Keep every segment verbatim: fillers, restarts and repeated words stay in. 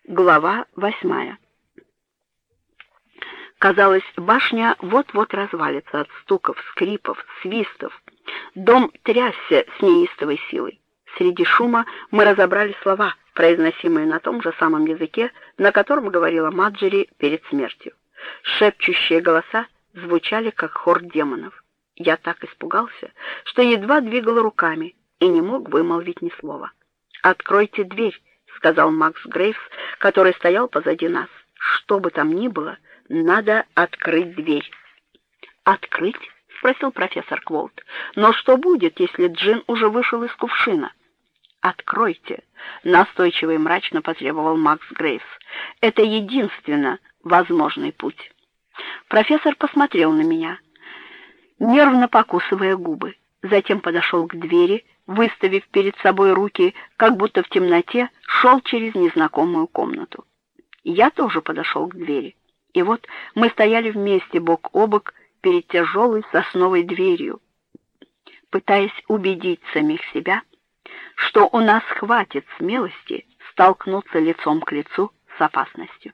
Глава восьмая. Казалось, башня вот-вот развалится от стуков, скрипов, свистов. Дом трясся с неистовой силой. Среди шума мы разобрали слова, произносимые на том же самом языке, на котором говорила Маджери перед смертью. Шепчущие голоса звучали, как хор демонов. Я так испугался, что едва двигал руками и не мог вымолвить ни слова. «Откройте дверь», — сказал Макс Грейвс, который стоял позади нас. «Что бы там ни было, надо открыть дверь». «Открыть?» — спросил профессор Кволт. «Но что будет, если джин уже вышел из кувшина?» «Откройте», — настойчиво и мрачно потребовал Макс Грейвс. «Это единственно возможный путь». Профессор посмотрел на меня, нервно покусывая губы. Затем подошел к двери, выставив перед собой руки, как будто в темноте шел через незнакомую комнату. Я тоже подошел к двери. И вот мы стояли вместе бок о бок перед тяжелой сосновой дверью, пытаясь убедить самих себя, что у нас хватит смелости столкнуться лицом к лицу с опасностью.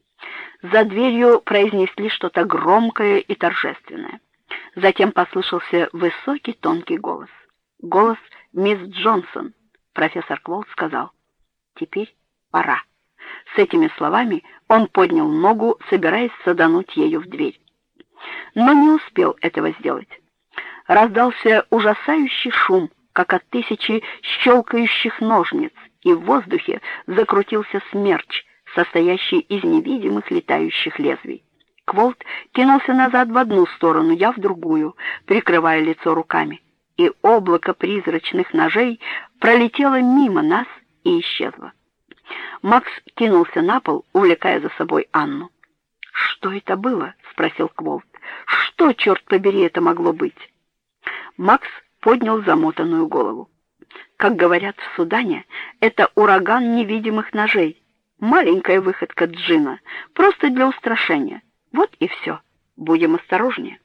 За дверью произнесли что-то громкое и торжественное. Затем послышался высокий тонкий голос. Голос мисс Джонсон. Профессор Кволт сказал: «Теперь пора». С этими словами он поднял ногу, собираясь садануть ею в дверь. Но не успел этого сделать. Раздался ужасающий шум, как от тысячи щелкающих ножниц, и в воздухе закрутился смерч, состоящий из невидимых летающих лезвий. Кволт кинулся назад в одну сторону, я в другую, прикрывая лицо руками, и облако призрачных ножей пролетело мимо нас и исчезло. Макс кинулся на пол, увлекая за собой Анну. «Что это было?» — спросил Кволт. «Что, черт побери, это могло быть?» Макс поднял замотанную голову. «Как говорят в Судане, это ураган невидимых ножей. Маленькая выходка джина, просто для устрашения. Вот и все. Будем осторожнее».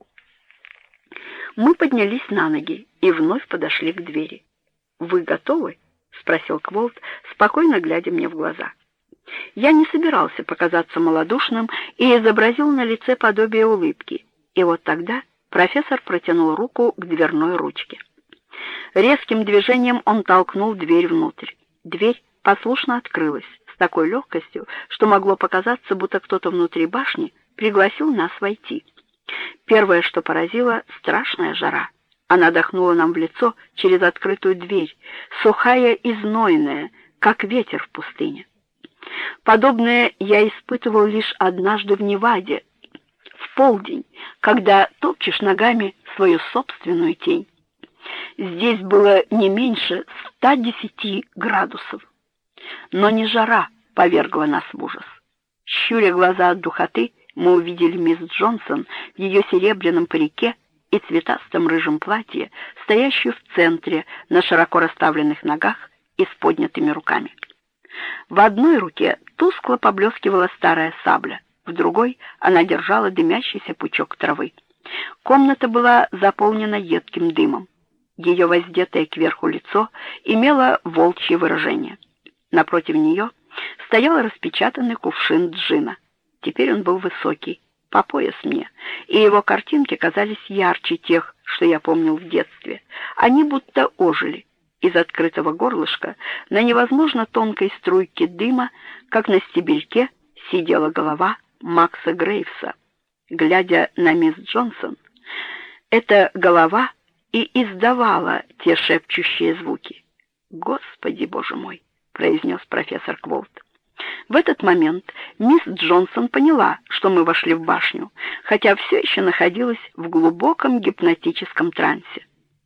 Мы поднялись на ноги и вновь подошли к двери. «Вы готовы?» — спросил Кволт, спокойно глядя мне в глаза. Я не собирался показаться малодушным и изобразил на лице подобие улыбки. И вот тогда профессор протянул руку к дверной ручке. Резким движением он толкнул дверь внутрь. Дверь послушно открылась с такой легкостью, что могло показаться, будто кто-то внутри башни пригласил нас войти. Первое, что поразило, — страшная жара. Она дохнула нам в лицо через открытую дверь, сухая и знойная, как ветер в пустыне. Подобное я испытывал лишь однажды в Неваде, в полдень, когда топчешь ногами свою собственную тень. Здесь было не меньше ста десяти градусов. Но не жара повергла нас в ужас. Щуря глаза от духоты, мы увидели мисс Джонсон в ее серебряном парике и цветастом рыжем платье, стоящую в центре на широко расставленных ногах и с поднятыми руками. В одной руке тускло поблескивала старая сабля, в другой она держала дымящийся пучок травы. Комната была заполнена едким дымом. Ее воздетое кверху лицо имело волчье выражение. Напротив нее стоял распечатанный кувшин джина. Теперь он был высокий, по пояс мне, и его картинки казались ярче тех, что я помнил в детстве. Они будто ожили. Из открытого горлышка на невозможно тонкой струйке дыма, как на стебельке, сидела голова Макса Грейвса. Глядя на мисс Джонсон, эта голова и издавала те шепчущие звуки. «Господи, Боже мой!» — произнес профессор Кволт. В этот момент мисс Джонсон поняла, что мы вошли в башню, хотя все еще находилась в глубоком гипнотическом трансе.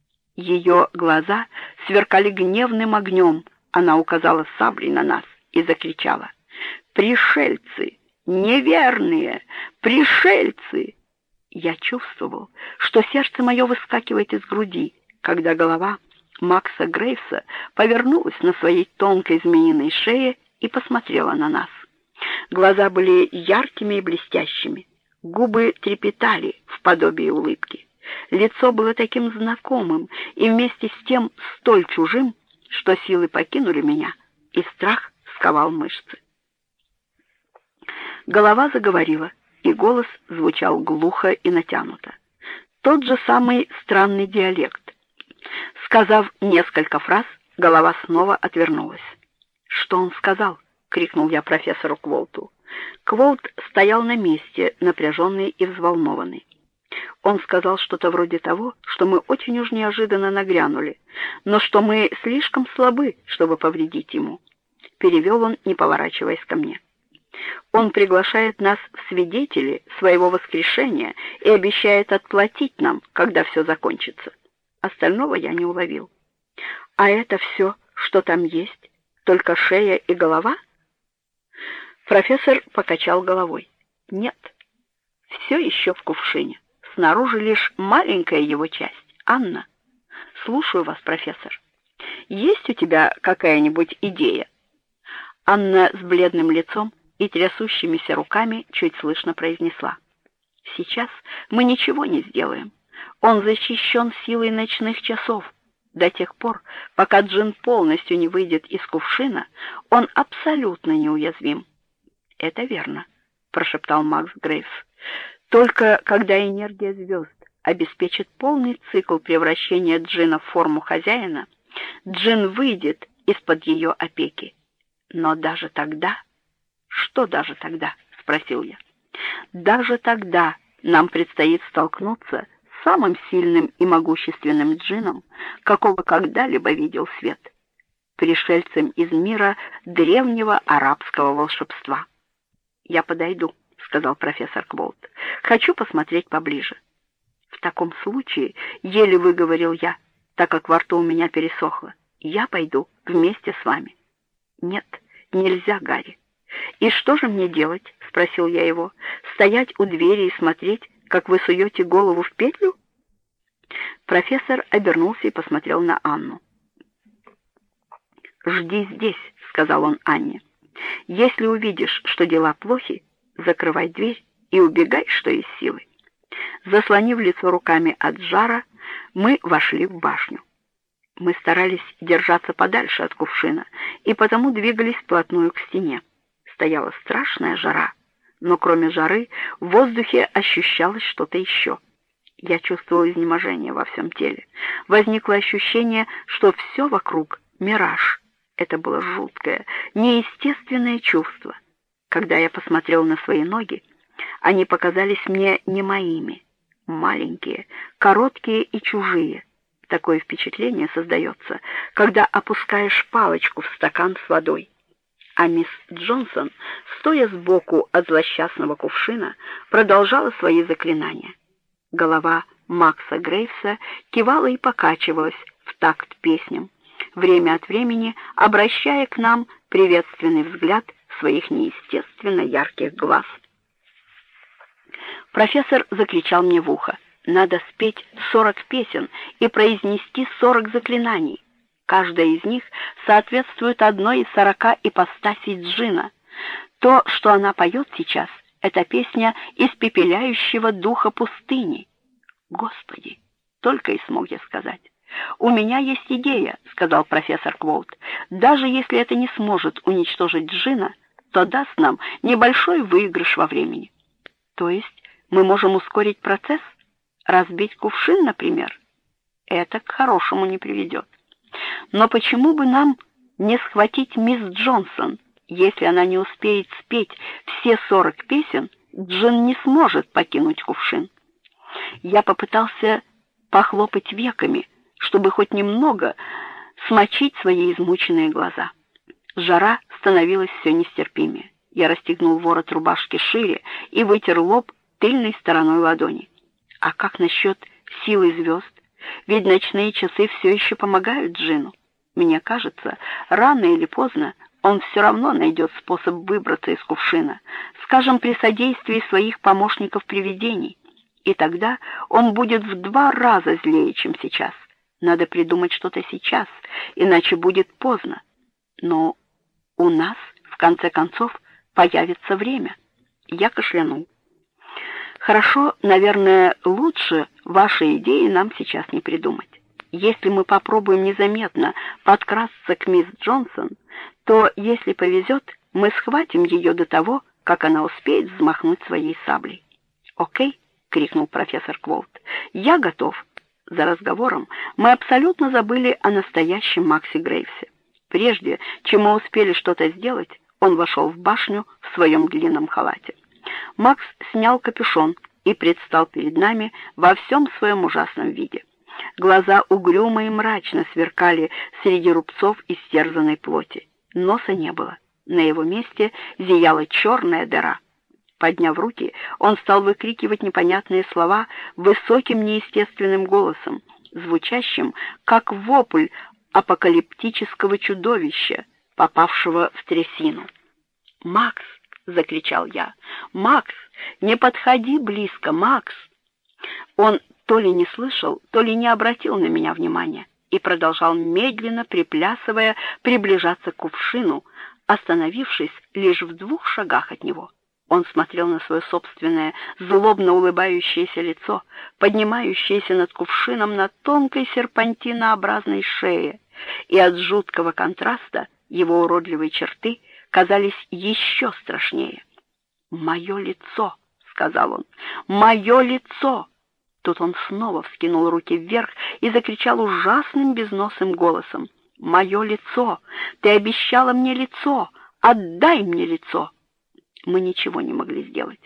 Ее глаза сверкали гневным огнем, она указала саблей на нас и закричала: «Пришельцы! Неверные! Пришельцы!» Я чувствовал, что сердце мое выскакивает из груди, когда голова Макса Грейвса повернулась на своей тонкой змеиной шее и посмотрела на нас. Глаза были яркими и блестящими, губы трепетали в подобии улыбки. Лицо было таким знакомым и вместе с тем столь чужим, что силы покинули меня, и страх сковал мышцы. Голова заговорила, и голос звучал глухо и натянуто. Тот же самый странный диалект. Сказав несколько фраз, голова снова отвернулась. «Что он сказал?» — крикнул я профессору Кволту. Кволт стоял на месте, напряженный и взволнованный. Он сказал что-то вроде того, что мы очень уж неожиданно нагрянули, но что мы слишком слабы, чтобы повредить ему. Перевел он, не поворачиваясь ко мне. Он приглашает нас в свидетели своего воскрешения и обещает отплатить нам, когда все закончится. Остального я не уловил. А это все, что там есть, только шея и голова? Профессор покачал головой. Нет, все еще в кувшине. Снаружи лишь маленькая его часть. Анна, слушаю вас, профессор. Есть у тебя какая-нибудь идея? Анна с бледным лицом и трясущимися руками чуть слышно произнесла. Сейчас мы ничего не сделаем. Он защищен силой ночных часов. До тех пор, пока джин полностью не выйдет из кувшина, он абсолютно неуязвим. Это верно, прошептал Макс Грейвс. Только когда энергия звезд обеспечит полный цикл превращения джина в форму хозяина, джин выйдет из-под ее опеки. Но даже тогда... Что даже тогда? Спросил я. Даже тогда нам предстоит столкнуться с самым сильным и могущественным джином, какого когда-либо видел свет, пришельцем из мира древнего арабского волшебства. Я подойду, сказал профессор Кволт. Хочу посмотреть поближе. В таком случае, еле выговорил я, так как во рту у меня пересохло. Я пойду вместе с вами. Нет, нельзя, Гарри. И что же мне делать? Спросил я его. Стоять у двери и смотреть, как вы суете голову в петлю? Профессор обернулся и посмотрел на Анну. «Жди здесь», — сказал он Анне. «Если увидишь, что дела плохи, закрывай дверь и убегай, что из силы». Заслонив лицо руками от жара, мы вошли в башню. Мы старались держаться подальше от кувшина и потому двигались вплотную к стене. Стояла страшная жара, но кроме жары в воздухе ощущалось что-то еще. Я чувствовал изнеможение во всем теле. Возникло ощущение, что все вокруг — мираж. Это было жуткое, неестественное чувство. Когда я посмотрел на свои ноги, они показались мне не моими. Маленькие, короткие и чужие. Такое впечатление создается, когда опускаешь палочку в стакан с водой. А мисс Джонсон, стоя сбоку от злосчастного кувшина, продолжала свои заклинания. Голова Макса Грейвса кивала и покачивалась в такт песням, время от времени обращая к нам приветственный взгляд своих неестественно ярких глаз. Профессор закричал мне в ухо: «Надо спеть сорок песен и произнести сорок заклинаний. Каждая из них соответствует одной из сорока ипостасей джина. То, что она поет сейчас, это песня испепеляющего духа пустыни». Господи, только и смог я сказать. «У меня есть идея», — сказал профессор Кволт. «Даже если это не сможет уничтожить джина, то даст нам небольшой выигрыш во времени». «То есть мы можем ускорить процесс? Разбить кувшин, например?» «Это к хорошему не приведет. Но почему бы нам не схватить мисс Джонсон? Если она не успеет спеть все сорок песен, джин не сможет покинуть кувшин». Я попытался похлопать веками, чтобы хоть немного смочить свои измученные глаза. Жара становилась все нестерпимее. Я расстегнул ворот рубашки шире и вытер лоб тыльной стороной ладони. А как насчет силы звезд? Ведь ночные часы все еще помогают джину. Мне кажется, рано или поздно он все равно найдет способ выбраться из кувшина, скажем, при содействии своих помощников-привидений. И тогда он будет в два раза злее, чем сейчас. Надо придумать что-то сейчас, иначе будет поздно. Но у нас, в конце концов, появится время. Я кашлянул. Хорошо, наверное, лучше ваши идеи нам сейчас не придумать. Если мы попробуем незаметно подкрасться к мисс Джонсон, то, если повезет, мы схватим ее до того, как она успеет взмахнуть своей саблей. «Окей!» — крикнул профессор Кволт. «Я готов!» За разговором мы абсолютно забыли о настоящем Максе Грейвсе. Прежде чем мы успели что-то сделать, он вошел в башню в своем длинном халате. Макс снял капюшон и предстал перед нами во всем своем ужасном виде. Глаза угрюмо и мрачно сверкали среди рубцов истерзанной плоти. Носа не было. На его месте зияла черная дыра. Подняв руки, он стал выкрикивать непонятные слова высоким неестественным голосом, звучащим как вопль апокалиптического чудовища, попавшего в трясину. «Макс!» — закричал я. «Макс! Не подходи близко, Макс!» Он то ли не слышал, то ли не обратил на меня внимания и продолжал медленно, приплясывая, приближаться к кувшину, остановившись лишь в двух шагах от него. Он смотрел на свое собственное злобно улыбающееся лицо, поднимающееся над кувшином на тонкой серпантинообразной шее, и от жуткого контраста его уродливые черты казались еще страшнее. «Мое лицо!» — сказал он. «Мое лицо!» Тут он снова вскинул руки вверх и закричал ужасным безносым голосом. «Мое лицо! Ты обещала мне лицо! Отдай мне лицо!» Мы ничего не могли сделать.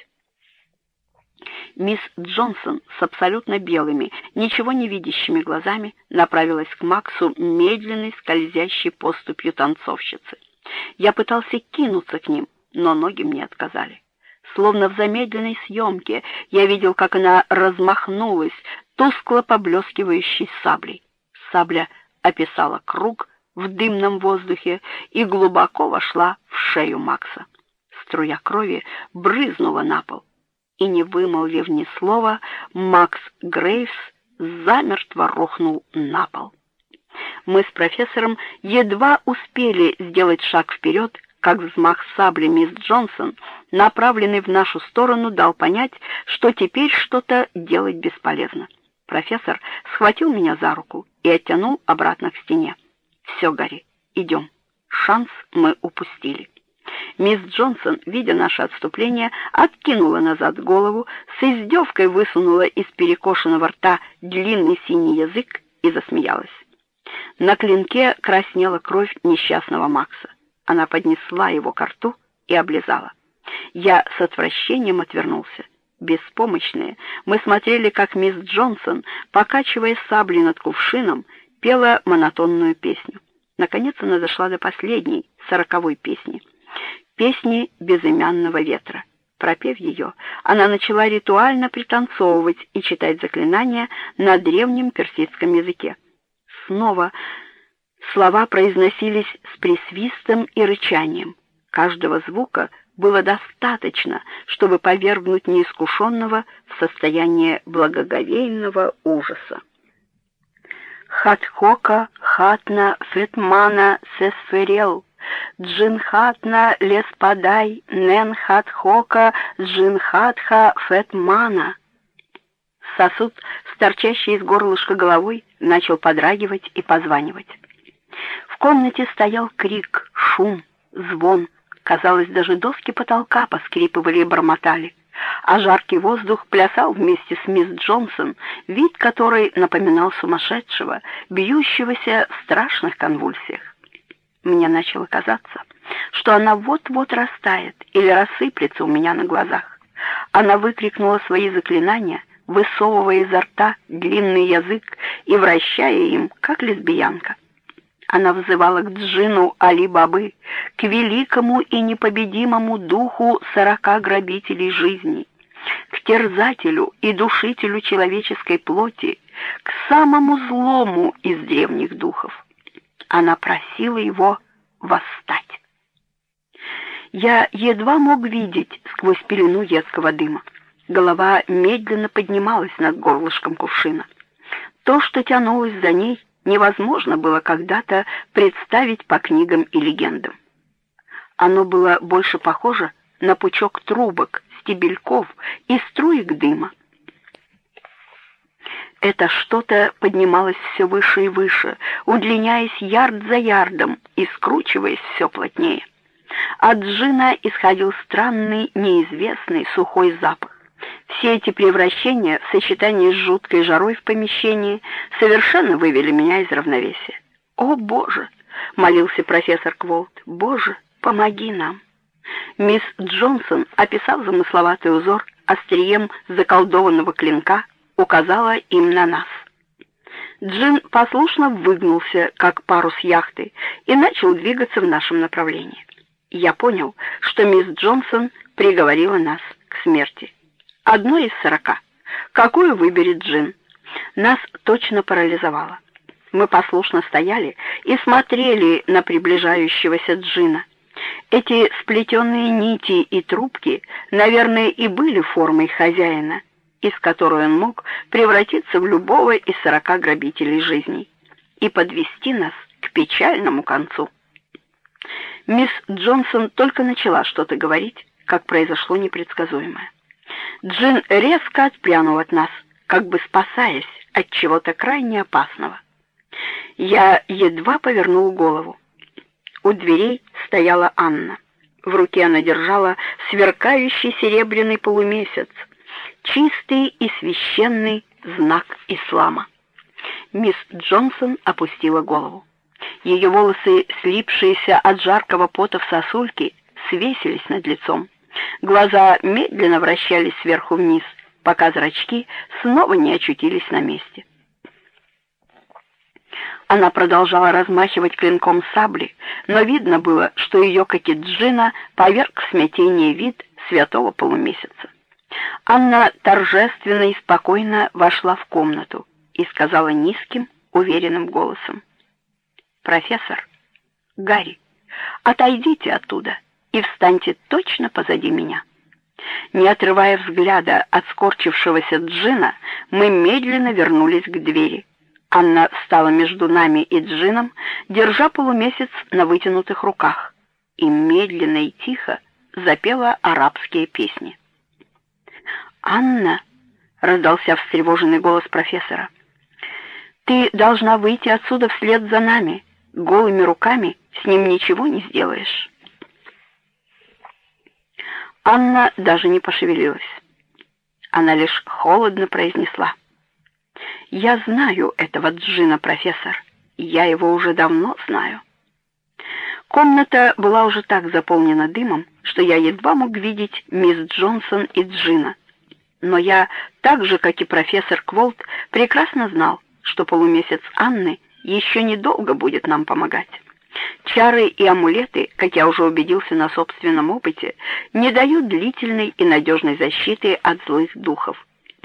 Мисс Джонсон с абсолютно белыми, ничего не видящими глазами направилась к Максу медленной, скользящей поступью танцовщицы. Я пытался кинуться к ним, но ноги мне отказали. Словно в замедленной съемке я видел, как она размахнулась тускло поблескивающей саблей. Сабля описала круг в дымном воздухе и глубоко вошла в шею Макса. Струя крови брызнула на пол, и, не вымолвив ни слова, Макс Грейвс замертво рухнул на пол. Мы с профессором едва успели сделать шаг вперед, как взмах сабли мисс Джонсон, направленный в нашу сторону, дал понять, что теперь что-то делать бесполезно. Профессор схватил меня за руку и оттянул обратно к стене. «Все, Гарри, идем. Шанс мы упустили». Мисс Джонсон, видя наше отступление, откинула назад голову, с издевкой высунула из перекошенного рта длинный синий язык и засмеялась. На клинке краснела кровь несчастного Макса. Она поднесла его ко рту и облизала. Я с отвращением отвернулся. Беспомощные, мы смотрели, как мисс Джонсон, покачивая саблей над кувшином, пела монотонную песню. Наконец она дошла до последней, сороковой песни. Песни безымянного ветра. Пропев ее, она начала ритуально пританцовывать и читать заклинания на древнем персидском языке. Снова слова произносились с присвистом и рычанием. Каждого звука было достаточно, чтобы повергнуть неискушенного в состояние благоговейного ужаса. «Хатхока, хатна, фетмана, сесферел, Джинхатна леспадай, нен хатхока, джинхатха фетмана». Сосуд, торчащий из горлышка головой, начал подрагивать и позванивать. В комнате стоял крик, шум, звон. Казалось, даже доски потолка поскрипывали и бормотали, а жаркий воздух плясал вместе с мисс Джонсон, вид которой напоминал сумасшедшего, бьющегося в страшных конвульсиях. Мне начало казаться, что она вот-вот растает или рассыплется у меня на глазах. Она выкрикнула свои заклинания, высовывая изо рта длинный язык и вращая им, как лесбиянка. Она взывала к Джину Али-Бабы, к великому и непобедимому духу сорока грабителей жизни, к терзателю и душителю человеческой плоти, к самому злому из древних духов. Она просила его восстать. Я едва мог видеть сквозь пелену едкого дыма. Голова медленно поднималась над горлышком кувшина. То, что тянулось за ней, невозможно было когда-то представить по книгам и легендам. Оно было больше похоже на пучок трубок, стебельков и струек дыма. Это что-то поднималось все выше и выше, удлиняясь ярд за ярдом и скручиваясь все плотнее. От джина исходил странный, неизвестный, сухой запах. Все эти превращения в сочетании с жуткой жарой в помещении совершенно вывели меня из равновесия. «О, Боже!» — молился профессор Кволт. «Боже, помоги нам!» Мисс Джонсон, описав замысловатый узор острием заколдованного клинка, указала им на нас. Джин послушно выгнулся, как парус яхты, и начал двигаться в нашем направлении. Я понял, что мисс Джонсон приговорила нас к смерти. Одно из сорока. Какую выберет Джин? Нас точно парализовало. Мы послушно стояли и смотрели на приближающегося Джина. Эти сплетенные нити и трубки, наверное, и были формой хозяина, из которой он мог превратиться в любого из сорока грабителей жизней и подвести нас к печальному концу. Мисс Джонсон только начала что-то говорить, как произошло непредсказуемое. Джин резко отпрянул от нас, как бы спасаясь от чего-то крайне опасного. Я едва повернул голову. У дверей стояла Анна. В руке она держала сверкающий серебряный полумесяц, чистый и священный знак ислама. Мисс Джонсон опустила голову. Ее волосы, слипшиеся от жаркого пота в сосульки, свесились над лицом. Глаза медленно вращались сверху вниз, пока зрачки снова не очутились на месте. Она продолжала размахивать клинком сабли, но видно было, что ее кокеджина поверг в смятение вид святого полумесяца. Анна торжественно и спокойно вошла в комнату и сказала низким, уверенным голосом: «Профессор, Гарри, отойдите оттуда и встаньте точно позади меня». Не отрывая взгляда от скорчившегося Джина, мы медленно вернулись к двери. Анна встала между нами и Джином, держа полумесяц на вытянутых руках, и медленно и тихо запела арабские песни. «Анна», — раздался встревоженный голос профессора, — «ты должна выйти отсюда вслед за нами. Голыми руками с ним ничего не сделаешь». Анна даже не пошевелилась. Она лишь холодно произнесла: «Я знаю этого Джина, профессор. Я его уже давно знаю». Комната была уже так заполнена дымом, что я едва мог видеть мисс Джонсон и Джина. Но я, так же, как и профессор Кволт, прекрасно знал, что полумесяц Анны еще недолго будет нам помогать. Чары и амулеты, как я уже убедился на собственном опыте, не дают длительной и надежной защиты от злых духов.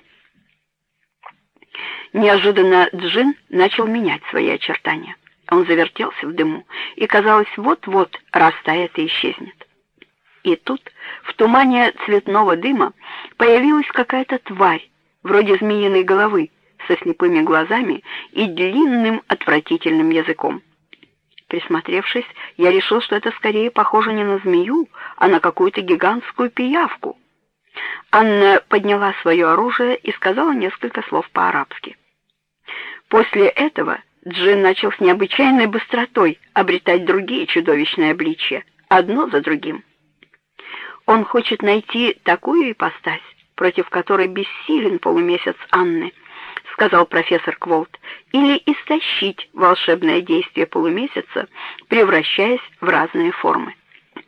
Неожиданно Джин начал менять свои очертания. Он завертелся в дыму и, казалось, вот-вот растает и исчезнет. И тут, в тумане цветного дыма, появилась какая-то тварь, вроде змеиной головы, со слепыми глазами и длинным отвратительным языком. Присмотревшись, я решил, что это скорее похоже не на змею, а на какую-то гигантскую пиявку. Анна подняла свое оружие и сказала несколько слов по-арабски. После этого Джин начал с необычайной быстротой обретать другие чудовищные обличия, одно за другим. Он хочет найти такую ипостась, против которой бессилен полумесяц Анны, сказал профессор Кволт, или истощить волшебное действие полумесяца, превращаясь в разные формы.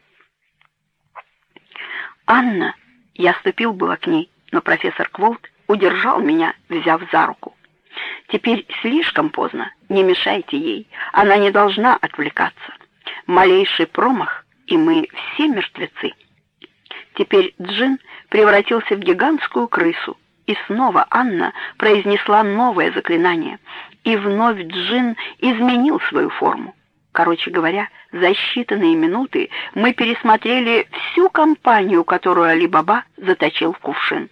«Анна!» Я ступил было к ней, но профессор Кволт удержал меня, взяв за руку. «Теперь слишком поздно, не мешайте ей, она не должна отвлекаться. Малейший промах, и мы все мертвецы». Теперь Джин превратился в гигантскую крысу, и снова Анна произнесла новое заклинание, и вновь Джин изменил свою форму. Короче говоря, за считанные минуты мы пересмотрели всю компанию, которую Али-Баба заточил в кувшин.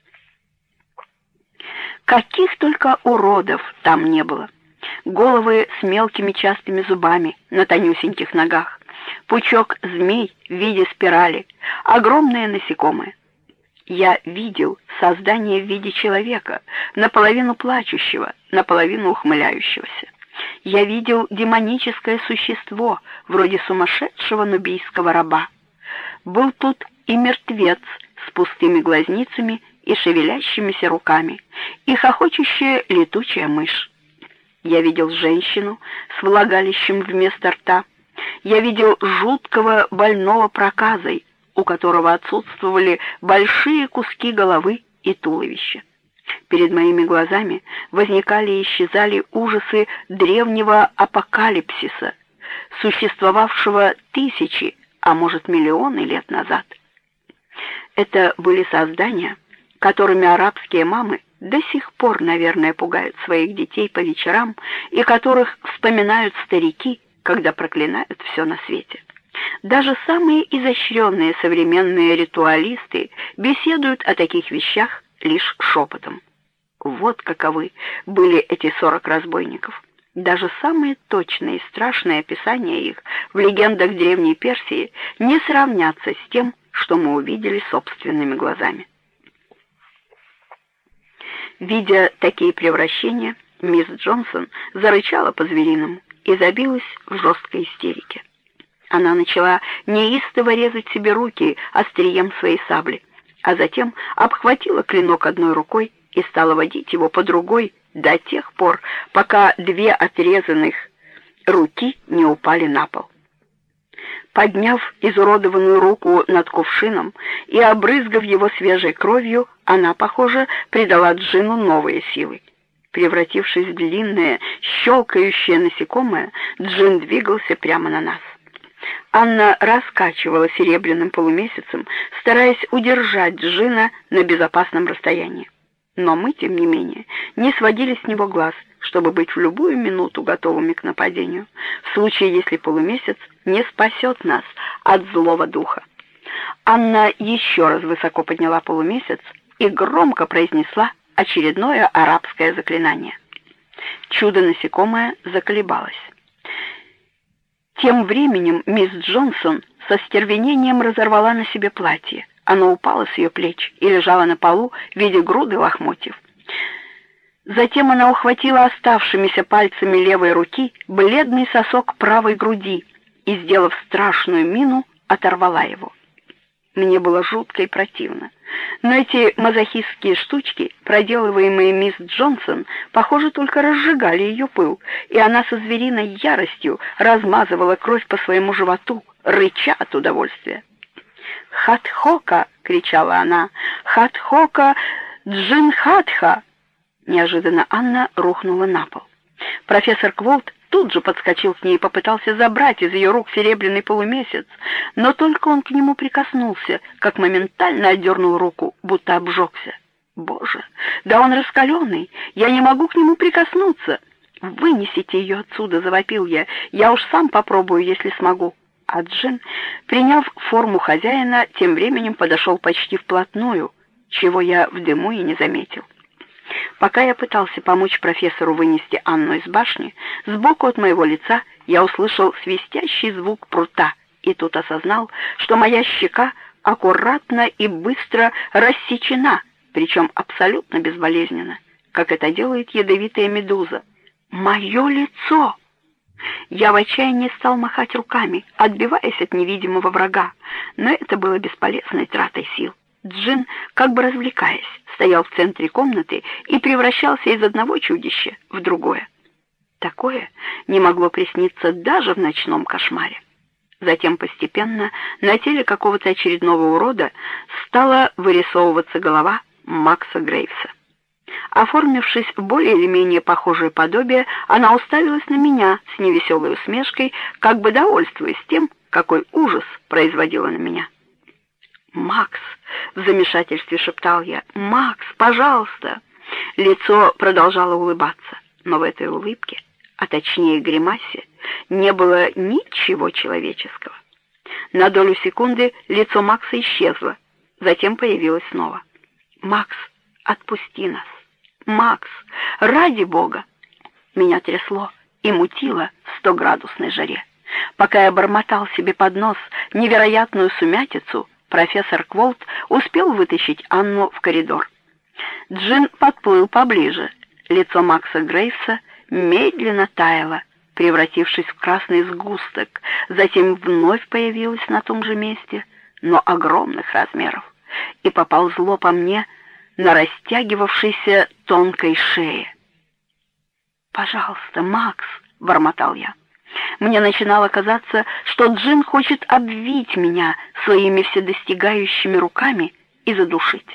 Каких только уродов там не было. Головы с мелкими частыми зубами на тонюсеньких ногах, пучок змей в виде спирали, огромные насекомые. Я видел создание в виде человека, наполовину плачущего, наполовину ухмыляющегося. Я видел демоническое существо, вроде сумасшедшего нубийского раба. Был тут и мертвец с пустыми глазницами и шевелящимися руками, и хохочущая летучая мышь. Я видел женщину с влагалищем вместо рта. Я видел жуткого больного проказой, у которого отсутствовали большие куски головы и туловища. Перед моими глазами возникали и исчезали ужасы древнего апокалипсиса, существовавшего тысячи, а может миллионы лет назад. Это были создания, которыми арабские мамы до сих пор, наверное, пугают своих детей по вечерам и которых вспоминают старики, когда проклинают все на свете. Даже самые изощренные современные ритуалисты беседуют о таких вещах лишь шепотом. Вот каковы были эти сорок разбойников. Даже самые точные и страшные описания их в легендах Древней Персии не сравнятся с тем, что мы увидели собственными глазами. Видя такие превращения, мисс Джонсон зарычала по-звериному и забилась в жесткой истерике. Она начала неистово резать себе руки острием своей сабли, а затем обхватила клинок одной рукой и стала водить его по другой до тех пор, пока две отрезанных руки не упали на пол. Подняв изуродованную руку над кувшином и обрызгав его свежей кровью, она, похоже, придала Джину новые силы. Превратившись в длинное, щелкающее насекомое, Джин двигался прямо на нас. Анна раскачивала серебряным полумесяцем, стараясь удержать Джина на безопасном расстоянии. Но мы, тем не менее, не сводили с него глаз, чтобы быть в любую минуту готовыми к нападению, в случае, если полумесяц не спасет нас от злого духа. Анна еще раз высоко подняла полумесяц и громко произнесла очередное арабское заклинание. Чудо-насекомое заколебалось. Тем временем мисс Джонсон со стервенением разорвала на себе платье. Оно упало с ее плеч и лежало на полу в виде груды лохмотьев. Затем она ухватила оставшимися пальцами левой руки бледный сосок правой груди и, сделав страшную мину, оторвала его. Мне было жутко и противно. Но эти мазохистские штучки, проделываемые мисс Джонсон, похоже, только разжигали ее пыл, и она со звериной яростью размазывала кровь по своему животу, рыча от удовольствия. «Хатхока!» — кричала она. «Хатхока! Джин-хатха!» Неожиданно Анна рухнула на пол. Профессор Кволт тут же подскочил к ней и попытался забрать из ее рук серебряный полумесяц, но только он к нему прикоснулся, как моментально отдернул руку, будто обжегся. «Боже, да он раскаленный! Я не могу к нему прикоснуться! Вынесите ее отсюда!» — завопил я. «Я уж сам попробую, если смогу». А Джин, приняв форму хозяина, тем временем подошел почти вплотную, чего я в дыму и не заметил. Пока я пытался помочь профессору вынести Анну из башни, сбоку от моего лица я услышал свистящий звук прута, и тут осознал, что моя щека аккуратно и быстро рассечена, причем абсолютно безболезненно, как это делает ядовитая медуза. Мое лицо! Я в отчаянии стал махать руками, отбиваясь от невидимого врага, но это было бесполезной тратой сил. Джин, как бы развлекаясь, стоял в центре комнаты и превращался из одного чудища в другое. Такое не могло присниться даже в ночном кошмаре. Затем постепенно на теле какого-то очередного урода стала вырисовываться голова Макса Грейвса. Оформившись в более или менее похожее подобие, она уставилась на меня с невеселой усмешкой, как бы довольствуясь тем, какой ужас производила на меня. «Макс!» — в замешательстве шептал я. «Макс, пожалуйста!» Лицо продолжало улыбаться, но в этой улыбке, а точнее гримасе, не было ничего человеческого. На долю секунды лицо Макса исчезло, затем появилось снова. «Макс, отпусти нас! Макс, ради Бога!» Меня трясло и мутило в стоградусной жаре. Пока я бормотал себе под нос невероятную сумятицу, профессор Кволт успел вытащить Анну в коридор. Джин подплыл поближе. Лицо Макса Грейвса медленно таяла, превратившись в красный сгусток, затем вновь появилась на том же месте, но огромных размеров, и поползло по мне на растягивавшейся тонкой шее. «Пожалуйста, Макс», — бормотал я. Мне начинало казаться, что Джин хочет обвить меня своими вседостигающими руками и задушить.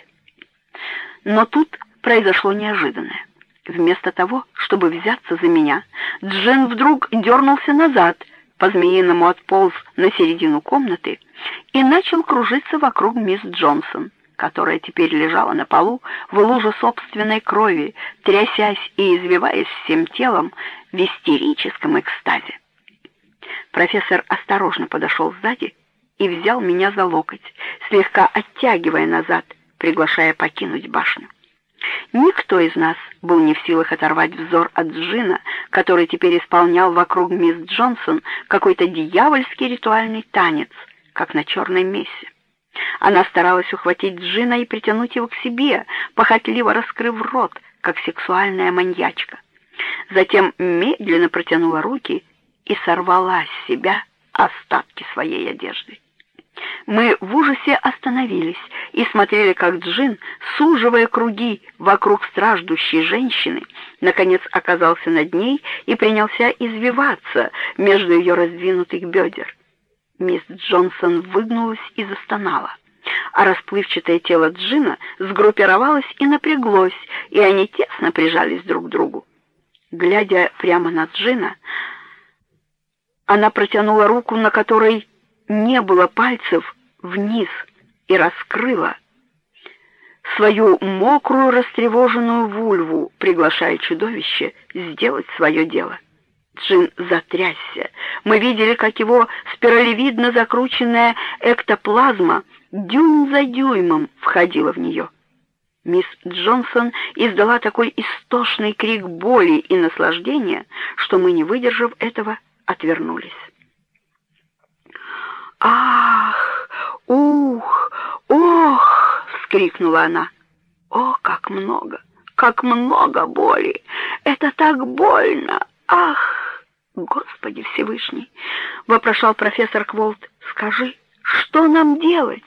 Но тут произошло неожиданное. Вместо того, чтобы взяться за меня, Джин вдруг дернулся назад, по-змеиному отполз на середину комнаты и начал кружиться вокруг мисс Джонсон, которая теперь лежала на полу в луже собственной крови, трясясь и извиваясь всем телом в истерическом экстазе. Профессор осторожно подошел сзади и взял меня за локоть, слегка оттягивая назад, приглашая покинуть башню. Никто из нас был не в силах оторвать взор от Джина, который теперь исполнял вокруг мисс Джонсон какой-то дьявольский ритуальный танец, как на черной мессе. Она старалась ухватить Джина и притянуть его к себе, похотливо раскрыв рот, как сексуальная маньячка. Затем медленно протянула руки и сорвала с себя остатки своей одежды. Мы в ужасе остановились и смотрели, как Джин, суживая круги вокруг страждущей женщины, наконец оказался над ней и принялся извиваться между ее раздвинутых бедер. Мисс Джонсон выгнулась и застонала, а расплывчатое тело Джина сгруппировалось и напряглось, и они тесно прижались друг к другу. Глядя прямо на Джина, она протянула руку, на которой не было пальцев, вниз и раскрыла свою мокрую, растревоженную вульву, приглашая чудовище сделать свое дело. Джин затрясся. Мы видели, как его спиралевидно закрученная эктоплазма дюйм за дюймом входила в нее. Мисс Джонсон издала такой истошный крик боли и наслаждения, что мы, не выдержав этого, отвернулись. «Ах! Ух! Ох!» — вскрикнула она. «О, как много! Как много боли! Это так больно! Ах! Господи Всевышний!» — вопрошал профессор Кволт. «Скажи, что нам делать?»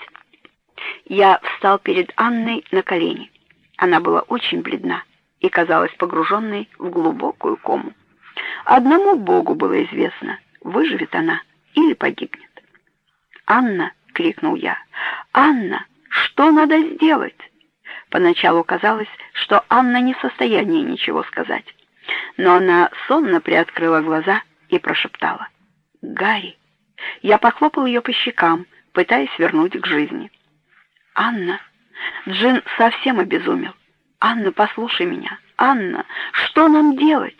Я встал перед Анной на колени. Она была очень бледна и казалась погруженной в глубокую кому. Одному Богу было известно, выживет она или погибнет. «Анна!» — крикнул я. «Анна, что надо сделать?» Поначалу казалось, что Анна не в состоянии ничего сказать, но она сонно приоткрыла глаза и прошептала: «Гарри!» Я похлопал ее по щекам, пытаясь вернуть к жизни. «Анна!» Джин совсем обезумел. «Анна, послушай меня! Анна, что нам делать?»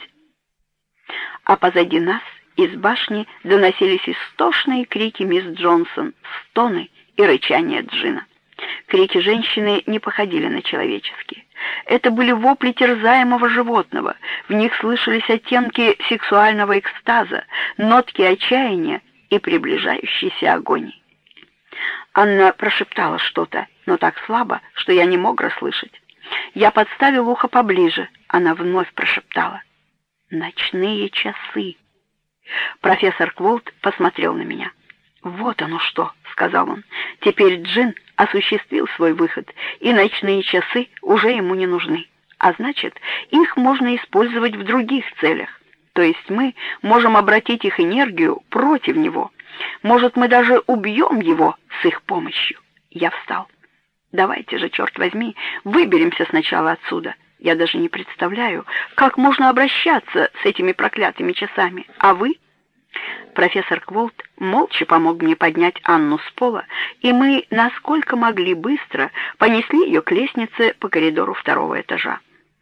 А позади нас из башни доносились истошные крики мисс Джонсон, стоны и рычание Джина. Крики женщины не походили на человеческие. Это были вопли терзаемого животного, в них слышались оттенки сексуального экстаза, нотки отчаяния и приближающейся агонии. Анна прошептала что-то, но так слабо, что я не мог расслышать. Я подставил ухо поближе. Она вновь прошептала: «Ночные часы». Профессор Кволт посмотрел на меня. «Вот оно что», — сказал он. «Теперь Джин осуществил свой выход, и ночные часы уже ему не нужны. А значит, их можно использовать в других целях. То есть мы можем обратить их энергию против него. Может, мы даже убьем его с их помощью». Я встал. «Давайте же, черт возьми, выберемся сначала отсюда. Я даже не представляю, как можно обращаться с этими проклятыми часами. А вы?» Профессор Кволт молча помог мне поднять Анну с пола, и мы, насколько могли быстро, понесли ее к лестнице по коридору второго этажа.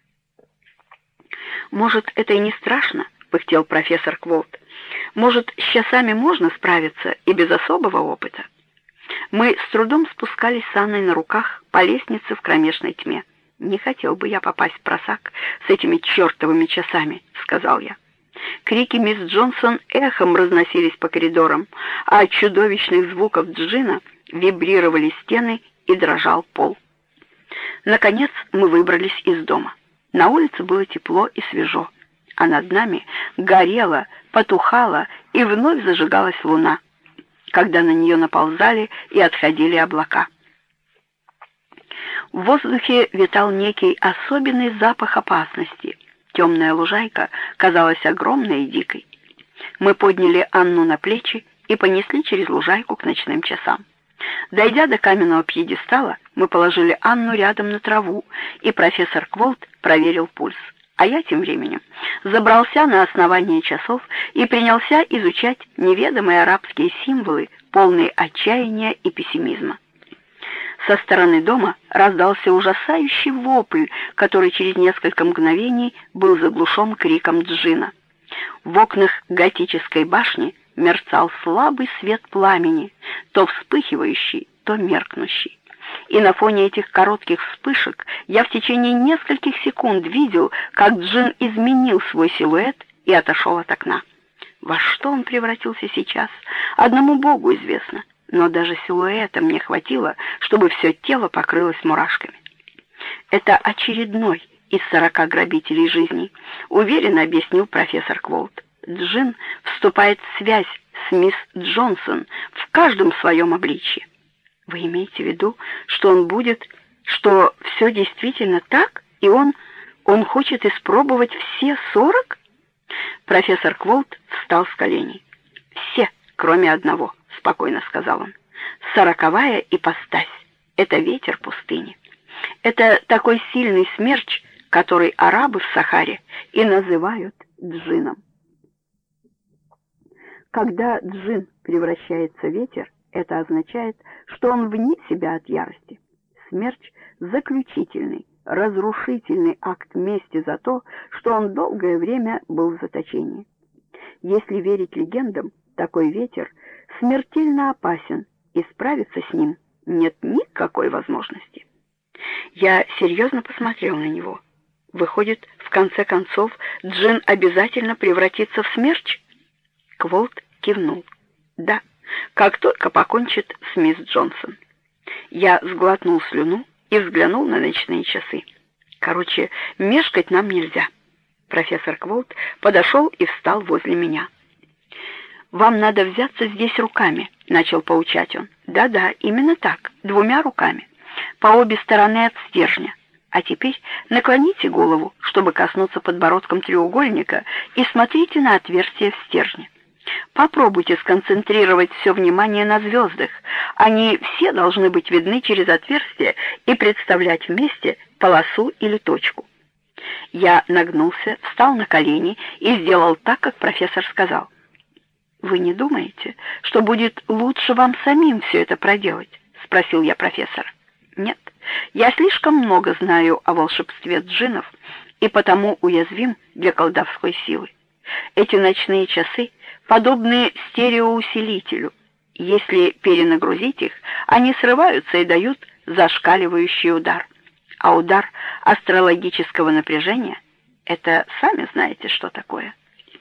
«Может, это и не страшно?» — пыхтел профессор Кволт. «Может, с часами можно справиться и без особого опыта?» Мы с трудом спускались с Анной на руках по лестнице в кромешной тьме. «Не хотел бы я попасть в просак с этими чертовыми часами», — сказал я. Крики мисс Джонсон эхом разносились по коридорам, а от чудовищных звуков Джина вибрировали стены и дрожал пол. Наконец мы выбрались из дома. На улице было тепло и свежо. а над нами горела, потухала и вновь зажигалась луна, когда на нее наползали и отходили облака. В воздухе витал некий особенный запах опасности. Темная лужайка казалась огромной и дикой. Мы подняли Анну на плечи и понесли через лужайку к ночным часам. Дойдя до каменного пьедестала, мы положили Анну рядом на траву, и профессор Кволт проверил пульс. А я тем временем забрался на основание часов и принялся изучать неведомые арабские символы, полные отчаяния и пессимизма. Со стороны дома раздался ужасающий вопль, который через несколько мгновений был заглушен криком Джина. В окнах готической башни мерцал слабый свет пламени, то вспыхивающий, то меркнущий. И на фоне этих коротких вспышек я в течение нескольких секунд видел, как Джин изменил свой силуэт и отошел от окна. Во что он превратился сейчас, одному Богу известно, но даже силуэта мне хватило, чтобы все тело покрылось мурашками. Это очередной из сорока грабителей жизни, уверенно объяснил профессор Кволт. Джин вступает в связь с мисс Джонсон в каждом своем обличье. Вы имеете в виду, что он будет, что все действительно так, и он, он хочет испробовать все сорок? Профессор Кволт встал с коленей. Все, кроме одного, спокойно сказал он. Сороковая ипостась — это ветер пустыни. Это такой сильный смерч, который арабы в Сахаре и называют джином. Когда джин превращается в ветер, это означает, что он вне себя от ярости. Смерч — заключительный, разрушительный акт мести за то, что он долгое время был в заточении. Если верить легендам, такой ветер смертельно опасен, и справиться с ним нет никакой возможности. Я серьезно посмотрел на него. Выходит, в конце концов, джин обязательно превратится в смерч? Кволт кивнул. Да, как только покончит с мисс Джонсон. Я сглотнул слюну и взглянул на ночные часы. Короче, мешкать нам нельзя. Профессор Кволт подошел и встал возле меня. «Вам надо взяться здесь руками», — начал поучать он. «Да-да, именно так, двумя руками, по обе стороны от стержня. А теперь наклоните голову, чтобы коснуться подбородком треугольника, и смотрите на отверстие в стержне. Попробуйте сконцентрировать все внимание на звездах. Они все должны быть видны через отверстие и представлять вместе полосу или точку». Я нагнулся, встал на колени и сделал так, как профессор сказал. «Вы не думаете, что будет лучше вам самим все это проделать?» — спросил я профессора. «Нет, я слишком много знаю о волшебстве джиннов и потому уязвим для колдовской силы. Эти ночные часы подобны стереоусилителю. Если перенагрузить их, они срываются и дают зашкаливающий удар. А удар астрологического напряжения — это сами знаете, что такое».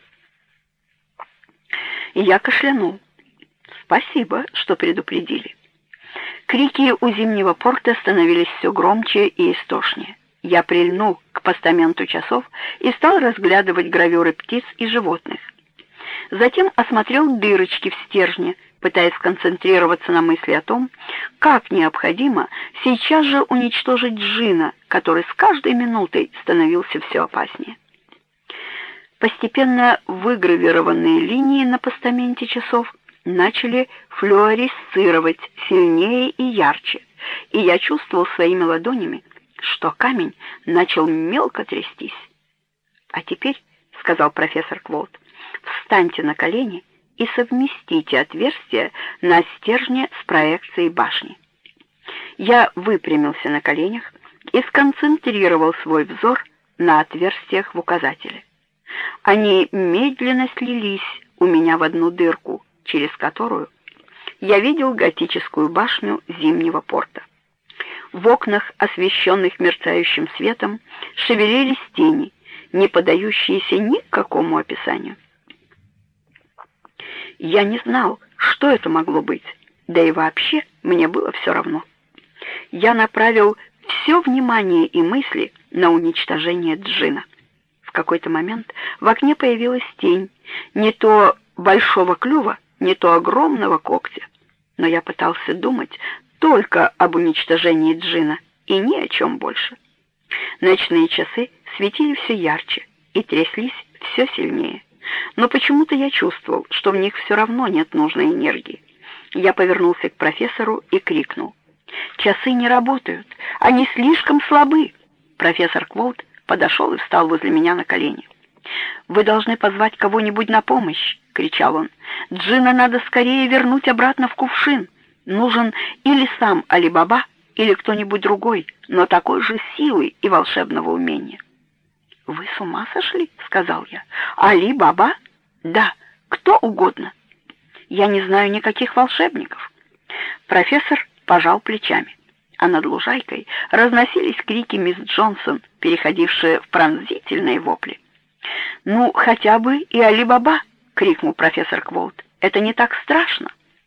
И я кашлянул. Спасибо, что предупредили. Крики у Зимнего порта становились все громче и истошнее. Я прильнул к постаменту часов и стал разглядывать гравюры птиц и животных. Затем осмотрел дырочки в стержне, пытаясь сконцентрироваться на мысли о том, как необходимо сейчас же уничтожить джина, который с каждой минутой становился все опаснее. Постепенно выгравированные линии на постаменте часов начали флуоресцировать сильнее и ярче, и я чувствовал своими ладонями, что камень начал мелко трястись. «А теперь, — сказал профессор Кволт, — встаньте на колени и совместите отверстие на стержне с проекцией башни». Я выпрямился на коленях и сконцентрировал свой взор на отверстиях в указателе. Они медленно слились у меня в одну дырку, через которую я видел готическую башню Зимнего порта. В окнах, освещенных мерцающим светом, шевелились тени, не поддающиеся никакому описанию. Я не знал, что это могло быть, да и вообще мне было все равно. Я направил все внимание и мысли на уничтожение джина. В В какой-то момент в окне появилась тень, не то большого клюва, не то огромного когтя. Но я пытался думать только об уничтожении Джина и ни о чем больше. Ночные часы светили все ярче и тряслись все сильнее. Но почему-то я чувствовал, что в них все равно нет нужной энергии. Я повернулся к профессору и крикнул: «Часы не работают, они слишком слабы!» Профессор Кволт подошел и встал возле меня на колени. «Вы должны позвать кого-нибудь на помощь!» — кричал он. «Джина надо скорее вернуть обратно в кувшин. Нужен или сам Али-Баба, или кто-нибудь другой, но такой же силы и волшебного умения». «Вы с ума сошли?» — сказал я. «Али-Баба? Да, кто угодно. Я не знаю никаких волшебников». Профессор пожал плечами, а над лужайкой разносились крики мисс Джонсон, переходившие в пронзительные вопли. «Ну, хотя бы и Али-Баба!» — крикнул профессор Кволт. «Это не так страшно!»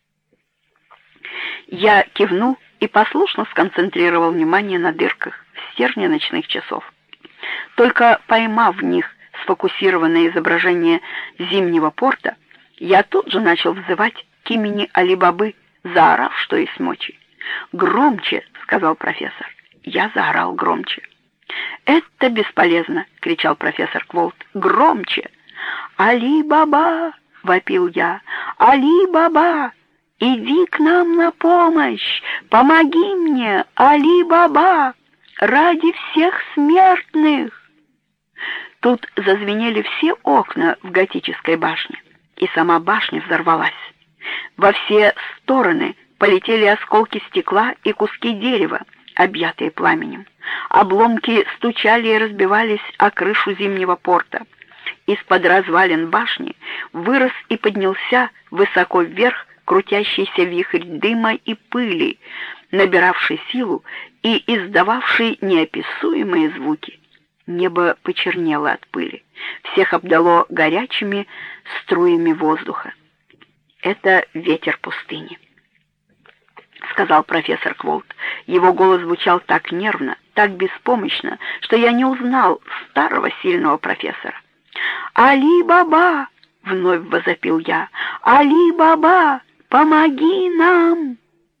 Я кивнул и послушно сконцентрировал внимание на дырках в стержне ночных часов. Только поймав в них сфокусированное изображение зимнего порта, я тут же начал взывать к имени Али-Бабы, заорав, что есть мочи. «Громче!» — сказал профессор. Я заорал громче. «Это бесполезно!» — кричал профессор Кволт. «Громче!» «Али-Баба!» — вопил я. «Али-Баба! Иди к нам на помощь! Помоги мне, Али-Баба! Ради всех смертных!» Тут зазвенели все окна в готической башне, и сама башня взорвалась. Во все стороны полетели осколки стекла и куски дерева, объятые пламенем. Обломки стучали и разбивались о крышу зимнего порта. Из-под развалин башни вырос и поднялся высоко вверх крутящийся вихрь дыма и пыли, набиравший силу и издававший неописуемые звуки. Небо почернело от пыли, всех обдало горячими струями воздуха. «Это ветер пустыни», — сказал профессор Кволт. Его голос звучал так нервно, так беспомощно, что я не узнал старого сильного профессора. «Али-Баба!» — вновь возопил я. «Али-Баба! Помоги нам!»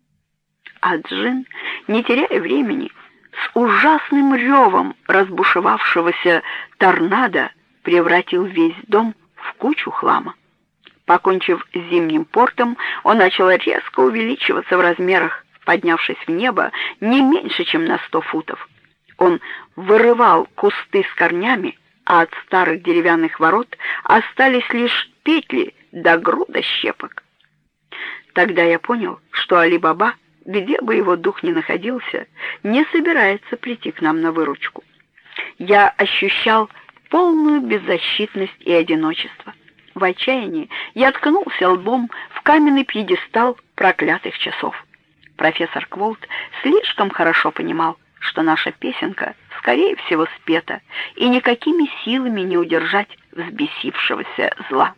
А Джин, не теряя времени, с ужасным ревом разбушевавшегося торнадо превратил весь дом в кучу хлама. Покончив с зимним портом, он начал резко увеличиваться в размерах, поднявшись в небо не меньше, чем на сто футов. Он вырывал кусты с корнями, а от старых деревянных ворот остались лишь петли да груда щепок. Тогда я понял, что Али-Баба, где бы его дух ни находился, не собирается прийти к нам на выручку. Я ощущал полную беззащитность и одиночество. В отчаянии я ткнулся лбом в каменный пьедестал проклятых часов. Профессор Кволт слишком хорошо понимал, что наша песенка, скорее всего, спета, и никакими силами не удержать взбесившегося зла.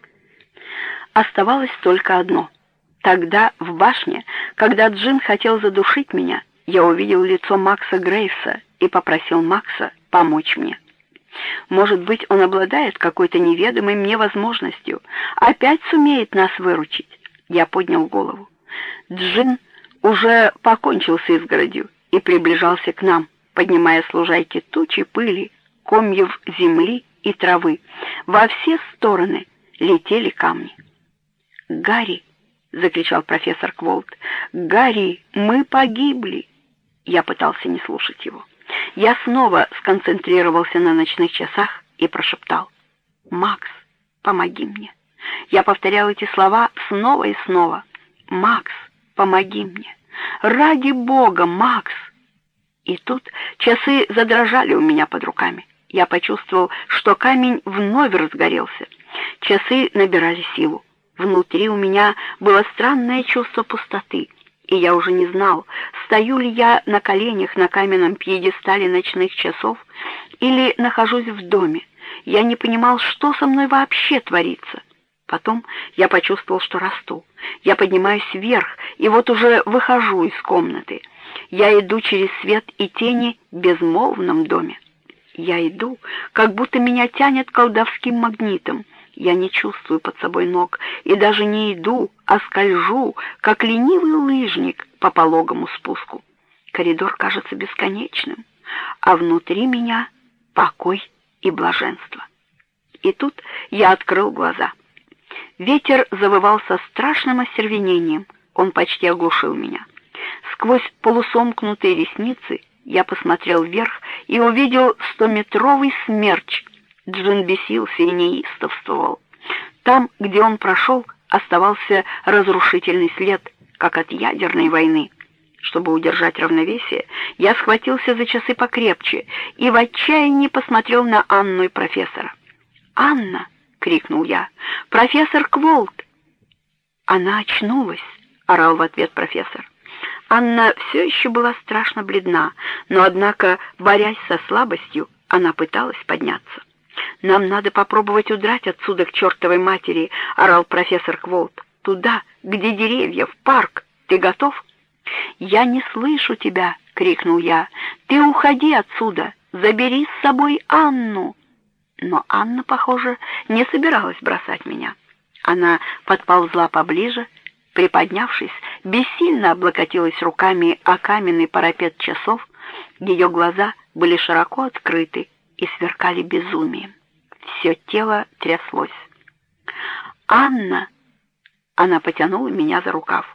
Оставалось только одно. Тогда в башне, когда Джин хотел задушить меня, я увидел лицо Макса Грейвса и попросил Макса помочь мне. Может быть, он обладает какой-то неведомой мне возможностью, опять сумеет нас выручить. Я поднял голову. Джин уже покончил с изгородью и приближался к нам, поднимая с лужайки тучи пыли, комьев земли и травы. Во все стороны летели камни. «Гарри!» — закричал профессор Кволт. «Гарри, мы погибли!» Я пытался не слушать его. Я снова сконцентрировался на ночных часах и прошептал: «Макс, помоги мне». Я повторял эти слова снова и снова. «Макс, помоги мне! Ради Бога, Макс!» И тут часы задрожали у меня под руками. Я почувствовал, что камень вновь разгорелся. Часы набирали силу. Внутри у меня было странное чувство пустоты, и я уже не знал, стою ли я на коленях на каменном пьедестале ночных часов или нахожусь в доме. Я не понимал, что со мной вообще творится. Потом я почувствовал, что расту. Я поднимаюсь вверх, и вот уже выхожу из комнаты. Я иду через свет и тени в безмолвном доме. Я иду, как будто меня тянет колдовским магнитом. Я не чувствую под собой ног и даже не иду, а скольжу, как ленивый лыжник по пологому спуску. Коридор кажется бесконечным, а внутри меня покой и блаженство. И тут я открыл глаза. Ветер завывал со страшным остервенением, он почти оглушил меня. Сквозь полусомкнутые ресницы я посмотрел вверх и увидел стометровый смерч. Джин бесился и неистовствовал. Там, где он прошел, оставался разрушительный след, как от ядерной войны. Чтобы удержать равновесие, я схватился за часы покрепче и в отчаянии посмотрел на Анну и профессора. «Анна!» — крикнул я. «Профессор Кволт!» «Она очнулась!» — орал в ответ профессор. Анна все еще была страшно бледна, но, однако, борясь со слабостью, она пыталась подняться. «Нам надо попробовать удрать отсюда к чертовой матери!» — орал профессор Кволт. «Туда, где деревья, в парк. Ты готов?» «Я не слышу тебя!» — крикнул я. «Ты уходи отсюда! Забери с собой Анну!» Но Анна, похоже, не собиралась бросать меня. Она подползла поближе, приподнявшись, бессильно облокотилась руками о каменный парапет часов. Ее глаза были широко открыты и сверкали безумием. Все тело тряслось. «Анна!» — она потянула меня за рукав.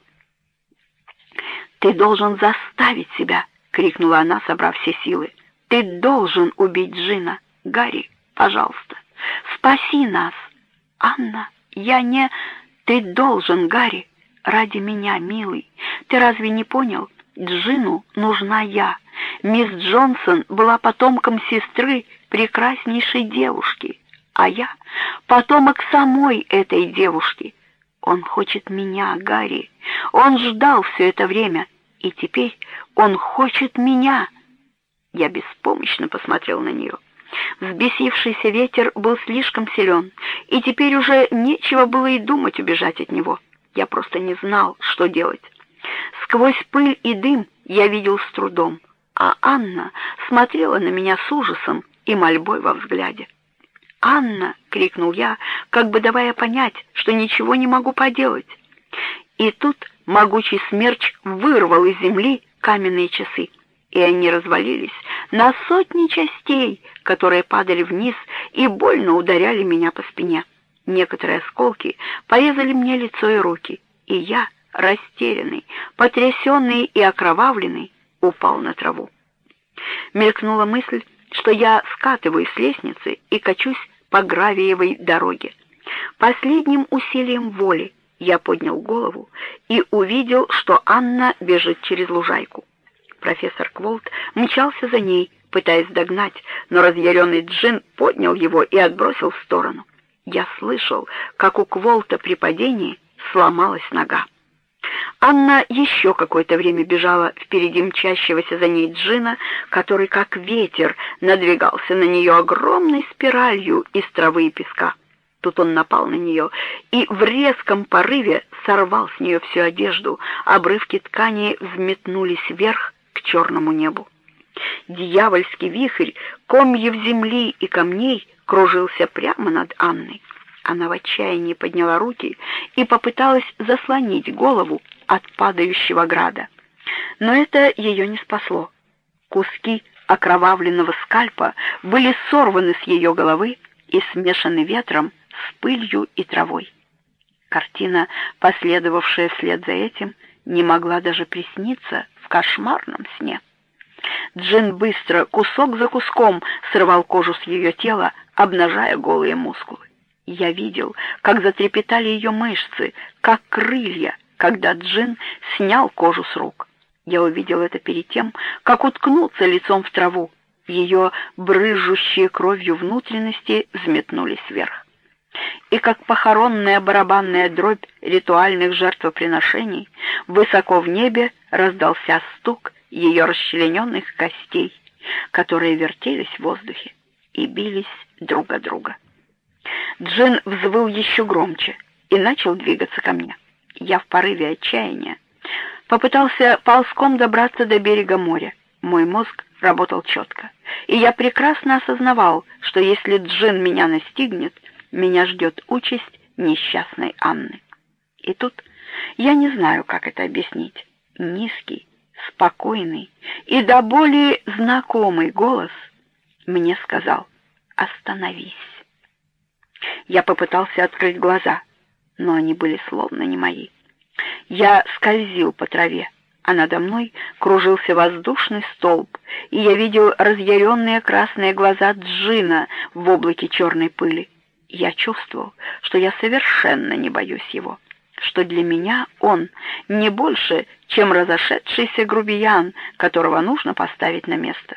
«Ты должен заставить себя!» — крикнула она, собрав все силы. «Ты должен убить Джина! Гарри, пожалуйста, спаси нас!» «Анна, я не...» «Ты должен, Гарри, ради меня, милый. Ты разве не понял? Джину нужна я. Мисс Джонсон была потомком сестры прекраснейшей девушки, а я потомок самой этой девушки. Он хочет меня, Гарри. Он ждал все это время, и теперь он хочет меня». Я беспомощно посмотрел на нее. Взбесившийся ветер был слишком силен, и теперь уже нечего было и думать убежать от него. Я просто не знал, что делать. Сквозь пыль и дым я видел с трудом, а Анна смотрела на меня с ужасом и мольбой во взгляде. «Анна!» — крикнул я, как бы давая понять, что ничего не могу поделать. И тут могучий смерч вырвал из земли каменные часы, и они развалились на сотни частей, которые падали вниз и больно ударяли меня по спине. Некоторые осколки порезали мне лицо и руки, и я, растерянный, потрясенный и окровавленный, упал на траву. Мелькнула мысль, что я скатываюсь с лестницы и качусь по гравиевой дороге. Последним усилием воли я поднял голову и увидел, что Анна бежит через лужайку. Профессор Кволт мчался за ней, пытаясь догнать, но разъяренный Джин поднял его и отбросил в сторону. Я слышал, как у Кволта при падении сломалась нога. Анна еще какое-то время бежала впереди мчащегося за ней Джина, который, как ветер, надвигался на нее огромной спиралью из травы и песка. Тут он напал на нее и в резком порыве сорвал с нее всю одежду. Обрывки ткани взметнулись вверх к черному небу. Дьявольский вихрь комьев земли и камней кружился прямо над Анной. Она в отчаянии подняла руки и попыталась заслонить голову от падающего града. Но это ее не спасло. Куски окровавленного скальпа были сорваны с ее головы и смешаны ветром с пылью и травой. Картина, последовавшая вслед за этим, не могла даже присниться в кошмарном сне. Джин быстро, кусок за куском, срывал кожу с ее тела, обнажая голые мускулы. Я видел, как затрепетали ее мышцы, как крылья, когда Джин снял кожу с рук. Я увидел это перед тем, как уткнуться лицом в траву. Ее брызжущие кровью внутренности взметнулись вверх. И как похоронная барабанная дробь ритуальных жертвоприношений, высоко в небе раздался стук ее расчлененных костей, которые вертелись в воздухе и бились друг о друга. Джин взвыл еще громче и начал двигаться ко мне. Я в порыве отчаяния попытался ползком добраться до берега моря. Мой мозг работал четко, и я прекрасно осознавал, что если Джин меня настигнет, меня ждет участь несчастной Анны. И тут я не знаю, как это объяснить. Низкий, спокойный и до боли знакомый голос мне сказал: «Остановись». Я попытался открыть глаза, но они были словно не мои. Я скользил по траве, а надо мной кружился воздушный столб, и я видел разъяренные красные глаза Джина в облаке черной пыли. Я чувствовал, что я совершенно не боюсь его, что для меня он не больше, чем разошедшийся грубиян, которого нужно поставить на место.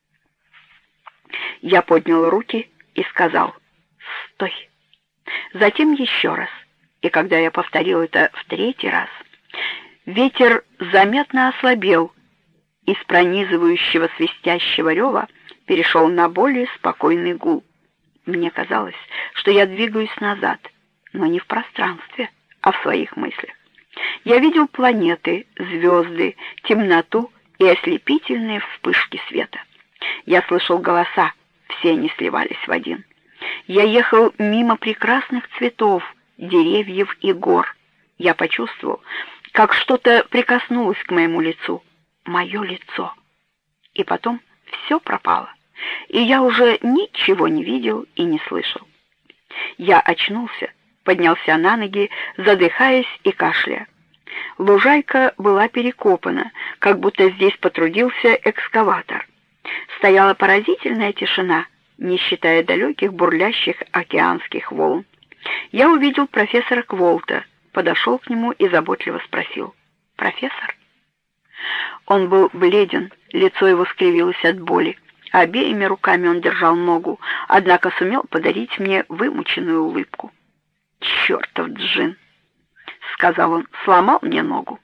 Я поднял руки и сказал: «Стой!» Затем еще раз, и когда я повторил это в третий раз, ветер заметно ослабел, из пронизывающего свистящего рева перешел на более спокойный гул. Мне казалось, что я двигаюсь назад, но не в пространстве, а в своих мыслях. Я видел планеты, звезды, темноту и ослепительные вспышки света. Я слышал голоса, все они сливались в один. Я ехал мимо прекрасных цветов, деревьев и гор. Я почувствовал, как что-то прикоснулось к моему лицу, мое лицо. И потом все пропало, и я уже ничего не видел и не слышал. Я очнулся, поднялся на ноги, задыхаясь и кашляя. Лужайка была перекопана, как будто здесь потрудился экскаватор. Стояла поразительная тишина, не считая далеких бурлящих океанских волн. Я увидел профессора Кволта, подошел к нему и заботливо спросил: «Профессор?» Он был бледен, лицо его скривилось от боли. Обеими руками он держал ногу, однако сумел подарить мне вымученную улыбку. «Чертов Джин!» — сказал он, — «сломал мне ногу».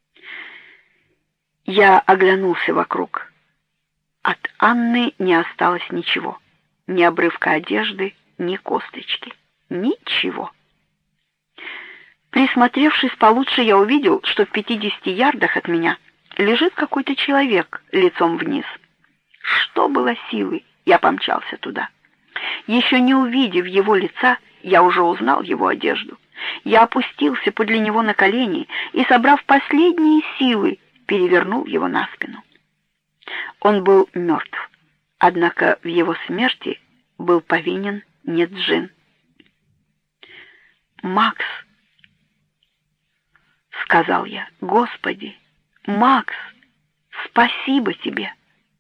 Я оглянулся вокруг. От Анны не осталось ничего. Ни обрывка одежды, ни косточки. Ничего. Присмотревшись получше, я увидел, что в пятидесяти ярдах от меня лежит какой-то человек лицом вниз. Что было силы, я помчался туда. Еще не увидев его лица, я уже узнал его одежду. Я опустился подле него на колени и, собрав последние силы, перевернул его на спину. Он был мертв, однако в его смерти был повинен не Джин. «Макс!» — сказал я. «Господи! Макс! Спасибо тебе!»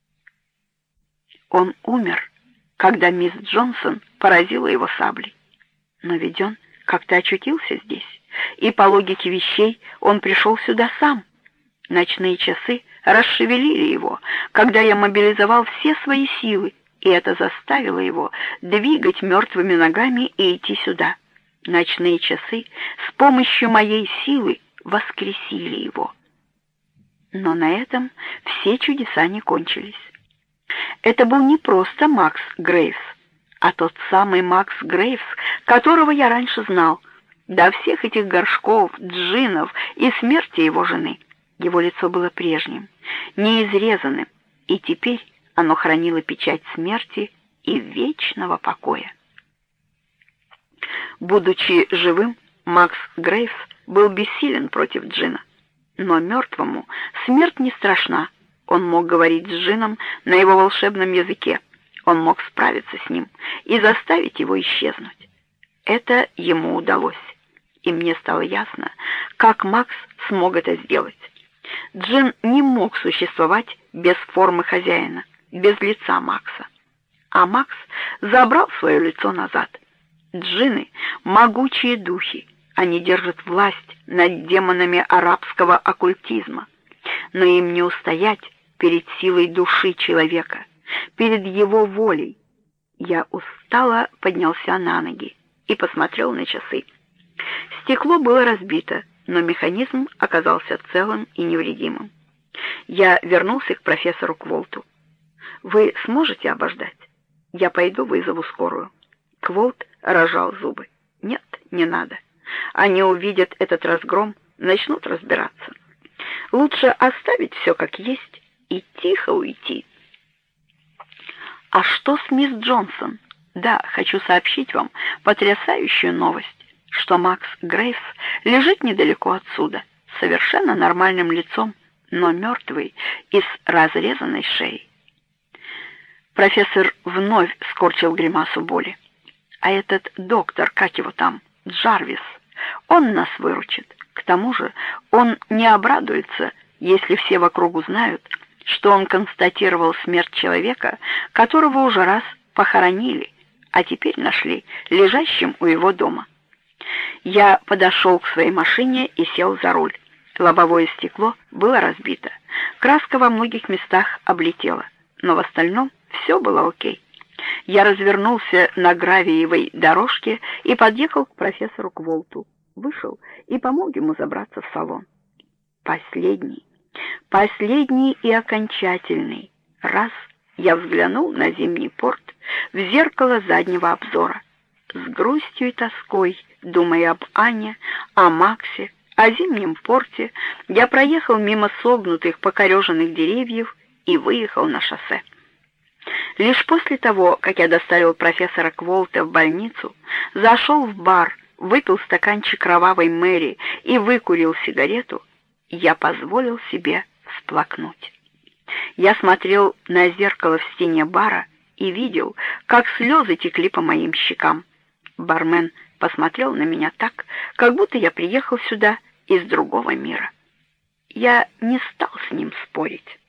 Он умер, когда мисс Джонсон поразила его саблей. Но ведь он как-то очутился здесь, и по логике вещей он пришел сюда сам. Ночные часы расшевелили его, когда я мобилизовал все свои силы, и это заставило его двигать мертвыми ногами и идти сюда. Ночные часы с помощью моей силы воскресили его. Но на этом все чудеса не кончились. Это был не просто Макс Грейвс, а тот самый Макс Грейвс, которого я раньше знал, до всех этих горшков, Джинов и смерти его жены. Его лицо было прежним, неизрезанным, и теперь оно хранило печать смерти и вечного покоя. Будучи живым, Макс Грейвс был бессилен против Джина, но мертвому смерть не страшна. Он мог говорить с Джином на его волшебном языке, он мог справиться с ним и заставить его исчезнуть. Это ему удалось, и мне стало ясно, как Макс смог это сделать. Джин не мог существовать без формы хозяина, без лица Макса. А Макс забрал свое лицо назад. Джинны — могучие духи, они держат власть над демонами арабского оккультизма, но им не устоять перед силой души человека, перед его волей. Я устало поднялся на ноги и посмотрел на часы. Стекло было разбито, но механизм оказался целым и невредимым. Я вернулся к профессору Кволту. «Вы сможете обождать? Я пойду вызову скорую». Кволт разжал зубы. «Нет, не надо. Они увидят этот разгром, начнут разбираться. Лучше оставить все как есть и тихо уйти». «А что с мисс Джонсон?» «Да, хочу сообщить вам потрясающую новость, что Макс Грейвс лежит недалеко отсюда, совершенно нормальным лицом, но мертвый и с разрезанной шеей». Профессор вновь скорчил гримасу боли. «А этот доктор, как его там, Джарвис, он нас выручит. К тому же он не обрадуется, если все вокруг узнают, что он констатировал смерть человека, которого уже раз похоронили, а теперь нашли лежащим у его дома». Я подошел к своей машине и сел за руль. Лобовое стекло было разбито, краска во многих местах облетела, но в остальном все было окей. Я развернулся на гравиевой дорожке и подъехал к профессору Кволту, вышел и помог ему забраться в салон. Последний, последний и окончательный раз я взглянул на зимний порт в зеркало заднего обзора. С грустью и тоской, думая об Ане, о Максе, о зимнем порте, я проехал мимо согнутых покореженных деревьев и выехал на шоссе. Лишь после того, как я доставил профессора Кволта в больницу, зашел в бар, выпил стаканчик кровавой Мэри и выкурил сигарету, я позволил себе всплакнуть. Я смотрел на зеркало в стене бара и видел, как слезы текли по моим щекам. Бармен посмотрел на меня так, как будто я приехал сюда из другого мира. Я не стал с ним спорить.